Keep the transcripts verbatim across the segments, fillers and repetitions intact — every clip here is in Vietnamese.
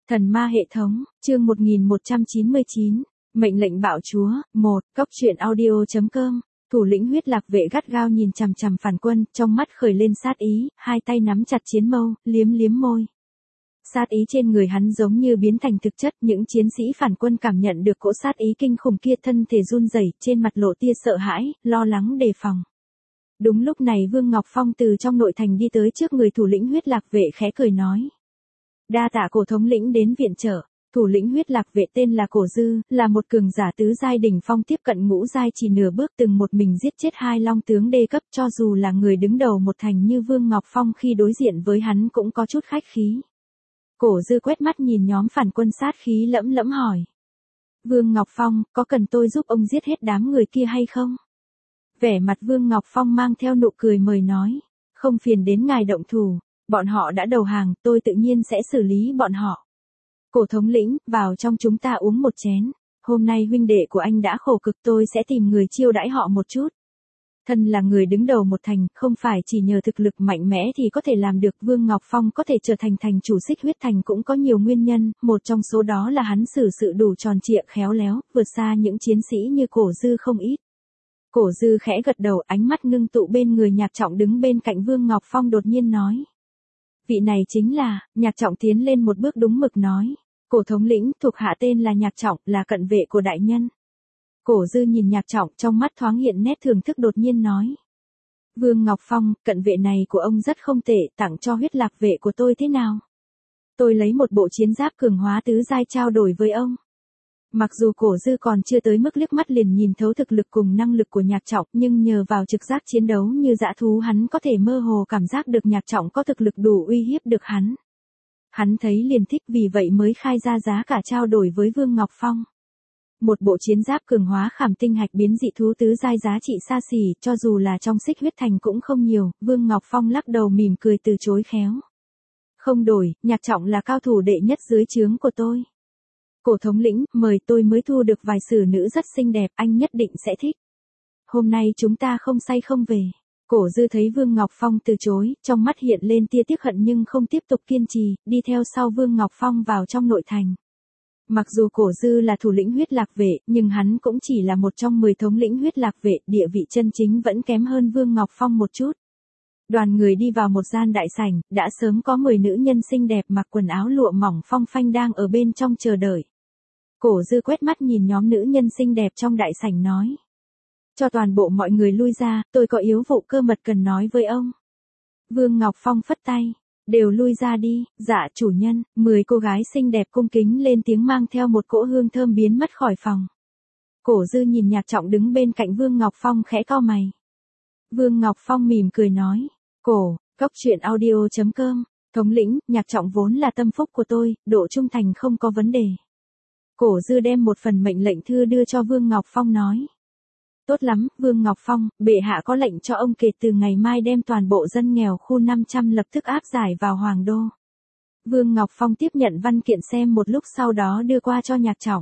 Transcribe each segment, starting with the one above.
Thần ma hệ thống, chương một nghìn một trăm chín mươi chín, mệnh lệnh bạo chúa, một, cốc truyện audio chấm com. Thủ lĩnh huyết lạc vệ gắt gao nhìn chằm chằm phản quân, trong mắt khởi lên sát ý, hai tay nắm chặt chiến mâu, liếm liếm môi. Sát ý trên người hắn giống như biến thành thực chất, những chiến sĩ phản quân cảm nhận được cỗ sát ý kinh khủng kia, thân thể run rẩy, trên mặt lộ tia sợ hãi, lo lắng đề phòng. Đúng lúc này Vương Ngọc Phong từ trong nội thành đi tới trước người thủ lĩnh huyết lạc vệ, khẽ cười nói: "Đa tạ cổ thống lĩnh đến viện trợ." Thủ lĩnh huyết lạc vệ tên là Cổ Dư, là một cường giả tứ giai đỉnh phong, tiếp cận ngũ giai chỉ nửa bước, từng một mình giết chết hai long tướng đê cấp, cho dù là người đứng đầu một thành như Vương Ngọc Phong khi đối diện với hắn cũng có chút khách khí. Cổ Dư quét mắt nhìn nhóm phản quân sát khí lẫm lẫm hỏi: "Vương Ngọc Phong, có cần tôi giúp ông giết hết đám người kia hay không?" Vẻ mặt Vương Ngọc Phong mang theo nụ cười mời nói: "Không phiền đến ngài động thủ, bọn họ đã đầu hàng, tôi tự nhiên sẽ xử lý bọn họ." Cổ thống lĩnh, vào trong chúng ta uống một chén. Hôm nay huynh đệ của anh đã khổ cực, tôi sẽ tìm người chiêu đãi họ một chút. Thân là người đứng đầu một thành, không phải chỉ nhờ thực lực mạnh mẽ thì có thể làm được. Vương Ngọc Phong có thể trở thành thành chủ Xích Huyết Thành cũng có nhiều nguyên nhân, một trong số đó là hắn xử sự đủ tròn trịa khéo léo, vượt xa những chiến sĩ như Cổ Dư không ít. Cổ Dư khẽ gật đầu, ánh mắt ngưng tụ bên người Nhạc Trọng đứng bên cạnh Vương Ngọc Phong, đột nhiên nói: "Vị này chính là..." Nhạc Trọng tiến lên một bước đúng mực nói: "Cổ thống lĩnh, thuộc hạ tên là Nhạc Trọng, là cận vệ của đại nhân." Cổ Dư nhìn Nhạc Trọng, trong mắt thoáng hiện nét thưởng thức, đột nhiên nói: "Vương Ngọc Phong, cận vệ này của ông rất không tệ, tặng cho huyết lạc vệ của tôi thế nào? Tôi lấy một bộ chiến giáp cường hóa tứ giai trao đổi với ông." Mặc dù Cổ Dư còn chưa tới mức liếc mắt liền nhìn thấu thực lực cùng năng lực của Nhạc Trọng, nhưng nhờ vào trực giác chiến đấu như dã thú, hắn có thể mơ hồ cảm giác được Nhạc Trọng có thực lực đủ uy hiếp được hắn. Hắn thấy liền thích, vì vậy mới khai ra giá cả trao đổi với Vương Ngọc Phong. Một bộ chiến giáp cường hóa khảm tinh hạch biến dị thú tứ giai giá trị xa xỉ, cho dù là trong Xích Huyết Thành cũng không nhiều. Vương Ngọc Phong lắc đầu mỉm cười từ chối khéo: "Không đổi, Nhạc Trọng là cao thủ đệ nhất dưới trướng của tôi." "Cổ thống lĩnh, mời, tôi mới thu được vài xử nữ rất xinh đẹp, anh nhất định sẽ thích. Hôm nay chúng ta không say không về." Cổ Dư thấy Vương Ngọc Phong từ chối, trong mắt hiện lên tia tiếc hận nhưng không tiếp tục kiên trì, đi theo sau Vương Ngọc Phong vào trong nội thành. Mặc dù Cổ Dư là thủ lĩnh huyết lạc vệ, nhưng hắn cũng chỉ là một trong mười thống lĩnh huyết lạc vệ, địa vị chân chính vẫn kém hơn Vương Ngọc Phong một chút. Đoàn người đi vào một gian đại sảnh, đã sớm có mười nữ nhân xinh đẹp mặc quần áo lụa mỏng phong phanh đang ở bên trong chờ đợi. Cổ Dư quét mắt nhìn nhóm nữ nhân xinh đẹp trong đại sảnh nói: "Cho toàn bộ mọi người lui ra, tôi có yếu vụ cơ mật cần nói với ông." Vương Ngọc Phong phất tay: "Đều lui ra đi." "Dạ chủ nhân." Mười cô gái xinh đẹp cung kính lên tiếng, mang theo một cỗ hương thơm biến mất khỏi phòng. Cổ Dư nhìn Nhạc Trọng đứng bên cạnh Vương Ngọc Phong khẽ cau mày. Vương Ngọc Phong mỉm cười nói: "Cổ, cốc truyện audio chấm com. Thống lĩnh, Nhạc Trọng vốn là tâm phúc của tôi, độ trung thành không có vấn đề." Cổ Dư đem một phần mệnh lệnh thư đưa cho Vương Ngọc Phong nói: "Tốt lắm, Vương Ngọc Phong, bệ hạ có lệnh cho ông kể từ ngày mai đem toàn bộ dân nghèo khu năm trăm lập tức áp giải vào Hoàng Đô." Vương Ngọc Phong tiếp nhận văn kiện xem một lúc, sau đó đưa qua cho Nhạc Trọng.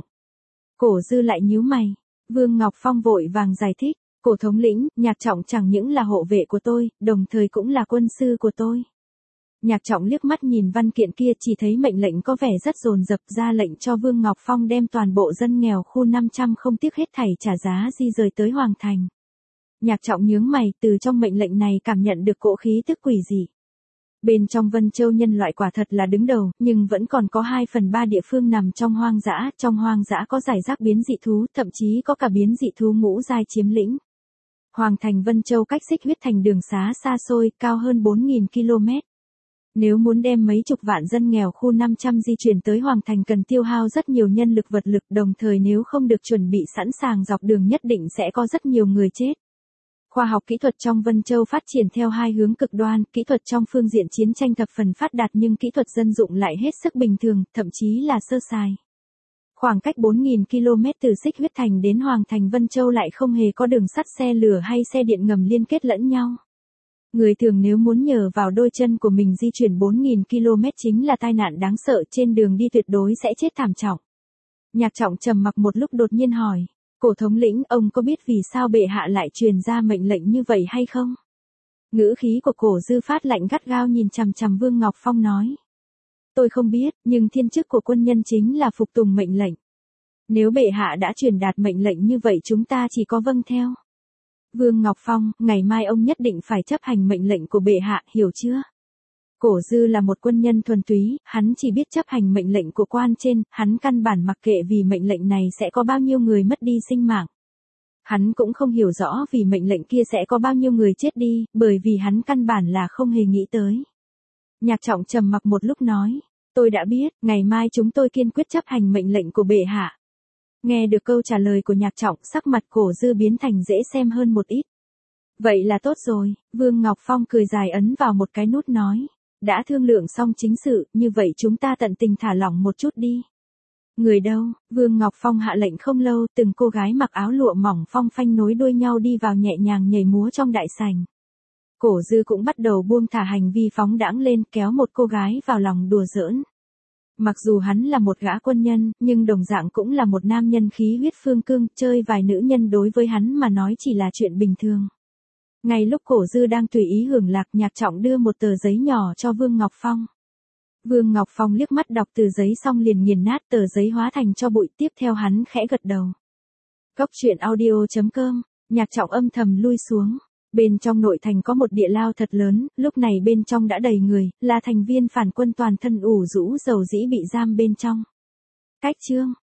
Cổ Dư lại nhíu mày. Vương Ngọc Phong vội vàng giải thích: "Cổ thống lĩnh, Nhạc Trọng chẳng những là hộ vệ của tôi, đồng thời cũng là quân sư của tôi." Nhạc Trọng liếc mắt nhìn văn kiện kia, chỉ thấy mệnh lệnh có vẻ rất dồn dập, ra lệnh cho Vương Ngọc Phong đem toàn bộ dân nghèo khu năm trăm không tiếc hết thảy trả giá di rời tới Hoàng Thành. Nhạc Trọng nhướng mày, từ trong mệnh lệnh này cảm nhận được cỗ khí tức quỷ dị. Bên trong Vân Châu nhân loại quả thật là đứng đầu, nhưng vẫn còn có hai phần ba địa phương nằm trong hoang dã, trong hoang dã có rải rác biến dị thú, thậm chí có cả biến dị thú ngũ giai chiếm lĩnh. Hoàng Thành Vân Châu cách Xích Huyết Thành đường xá xa xôi, cao hơn bốn nghìn ki lô mét. Nếu muốn đem mấy chục vạn dân nghèo khu năm trăm di chuyển tới Hoàng Thành cần tiêu hao rất nhiều nhân lực vật lực, đồng thời nếu không được chuẩn bị sẵn sàng dọc đường nhất định sẽ có rất nhiều người chết. Khoa học kỹ thuật trong Vân Châu phát triển theo hai hướng cực đoan, kỹ thuật trong phương diện chiến tranh thập phần phát đạt nhưng kỹ thuật dân dụng lại hết sức bình thường, thậm chí là sơ sài. Khoảng cách bốn nghìn ki lô mét từ Xích Huyết Thành đến Hoàng Thành Vân Châu lại không hề có đường sắt, xe lửa hay xe điện ngầm liên kết lẫn nhau. Người thường nếu muốn nhờ vào đôi chân của mình di chuyển bốn nghìn ki lô mét chính là tai nạn đáng sợ, trên đường đi tuyệt đối sẽ chết thảm trọng. Nhạc Trọng trầm mặc một lúc đột nhiên hỏi: "Cổ thống lĩnh, ông có biết vì sao bệ hạ lại truyền ra mệnh lệnh như vậy hay không?" Ngữ khí của Cổ Dư phát lạnh, gắt gao nhìn chằm chằm Vương Ngọc Phong nói: tôi không biết, nhưng thiên chức của quân nhân chính là phục tùng mệnh lệnh. Nếu bệ hạ đã truyền đạt mệnh lệnh như vậy chúng ta chỉ có vâng theo. Vương Ngọc Phong, ngày mai ông nhất định phải chấp hành mệnh lệnh của bệ hạ, hiểu chưa? Cổ Dư là một quân nhân thuần túy, hắn chỉ biết chấp hành mệnh lệnh của quan trên, hắn căn bản mặc kệ vì mệnh lệnh này sẽ có bao nhiêu người mất đi sinh mạng. Hắn cũng không hiểu rõ vì mệnh lệnh kia sẽ có bao nhiêu người chết đi, bởi vì hắn căn bản là không hề nghĩ tới. Nhạc Trọng trầm mặc một lúc nói, tôi đã biết, ngày mai chúng tôi kiên quyết chấp hành mệnh lệnh của bệ hạ. Nghe được câu trả lời của Nhạc Trọng, sắc mặt Cổ Dư biến thành dễ xem hơn một ít. Vậy là tốt rồi, Vương Ngọc Phong cười dài ấn vào một cái nút nói. Đã thương lượng xong chính sự, như vậy chúng ta tận tình thả lỏng một chút đi. Người đâu? Vương Ngọc Phong hạ lệnh không lâu, từng cô gái mặc áo lụa mỏng phong phanh nối đuôi nhau đi vào nhẹ nhàng nhảy múa trong đại sảnh. Cổ Dư cũng bắt đầu buông thả hành vi phóng đãng lên, kéo một cô gái vào lòng đùa giỡn. Mặc dù hắn là một gã quân nhân, nhưng đồng dạng cũng là một nam nhân khí huyết phương cương, chơi vài nữ nhân đối với hắn mà nói chỉ là chuyện bình thường. Ngay lúc Cổ Dư đang tùy ý hưởng lạc, Nhạc Trọng đưa một tờ giấy nhỏ cho Vương Ngọc Phong. Vương Ngọc Phong liếc mắt đọc từ giấy xong liền nghiền nát tờ giấy hóa thành cho bụi, tiếp theo hắn khẽ gật đầu. Cốc truyện audio chấm com, Nhạc Trọng âm thầm lui xuống. Bên trong nội thành có một địa lao thật lớn, lúc này bên trong đã đầy người, là thành viên phản quân toàn thân ủ rũ dầu dĩ bị giam bên trong. Cách chương